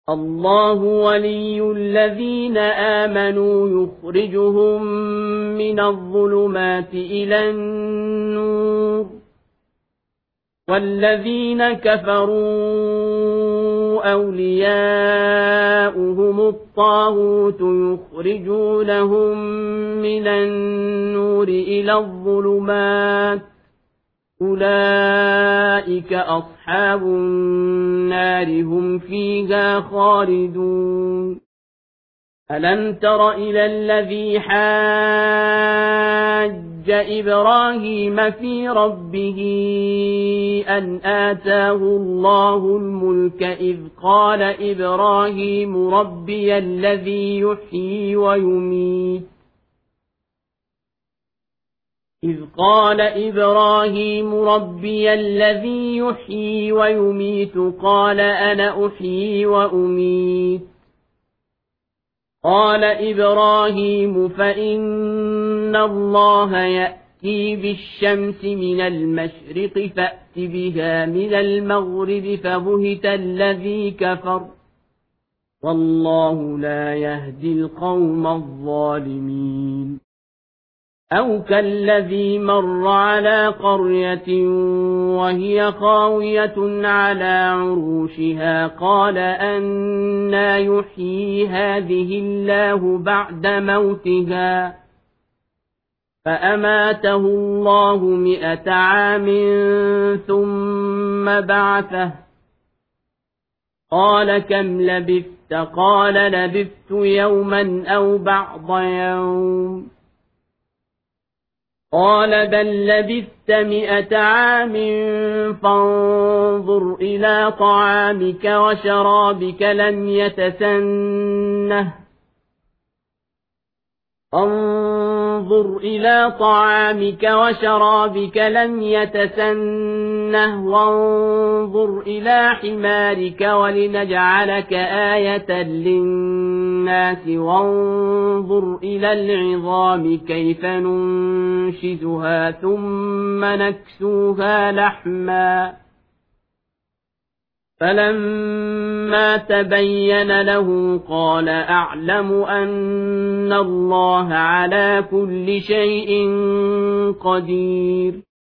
الله ولي الذين آمنوا يخرجهم من الظلمات إلى النور والذين كفروا أولياؤهم الطاغوت يخرجونهم من النور إلى الظلمات أولئك أصحاب النار هم فيها خالدون ألم تر إلى الذي حاج إبراهيم في ربه أن آتاه الله الملك إذ قال إبراهيم ربي الذي يحيي ويميت قال أنا أحيي وأميت قال إبراهيم فإن الله يأتي بالشمس من المشرق فأت بها من المغرب فبهت الذي كفر والله لا يهدي القوم الظالمين أو كالذي مر على قرية وهي خاوية على عروشها قال أنى يحيي هذه الله بعد موتها فأماته الله 100 عام ثم بعثه قال كم لبثت قال لبثت يوما أو بعض يوم قال بل لبثت 100 عام فانظر إلى طعامك وشرابك لم يتسنه وانظر إلى حمارك ولنجعلك آية للناس وانظر إلى العظام كيف ننشزها ثم نكسوها لحما فلما تبين له قال أعلم أن الله على كل شيء قدير